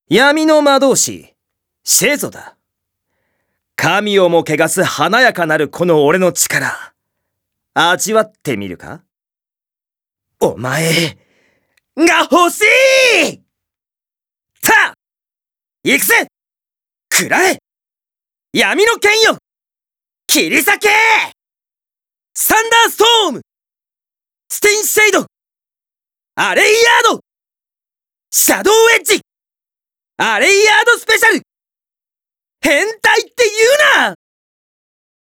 闇の魔導士、シェーゾだ。神をも汚す華やかなるこの俺の力、味わってみるか？お前が欲しい！さあ、行くぜ！食らえ！闇の剣よ！切り裂け！サンダーストーム！スティンシェイド！アレイヤード！シャドウエッジ！アレイヤードスペシャル！変態って言うな！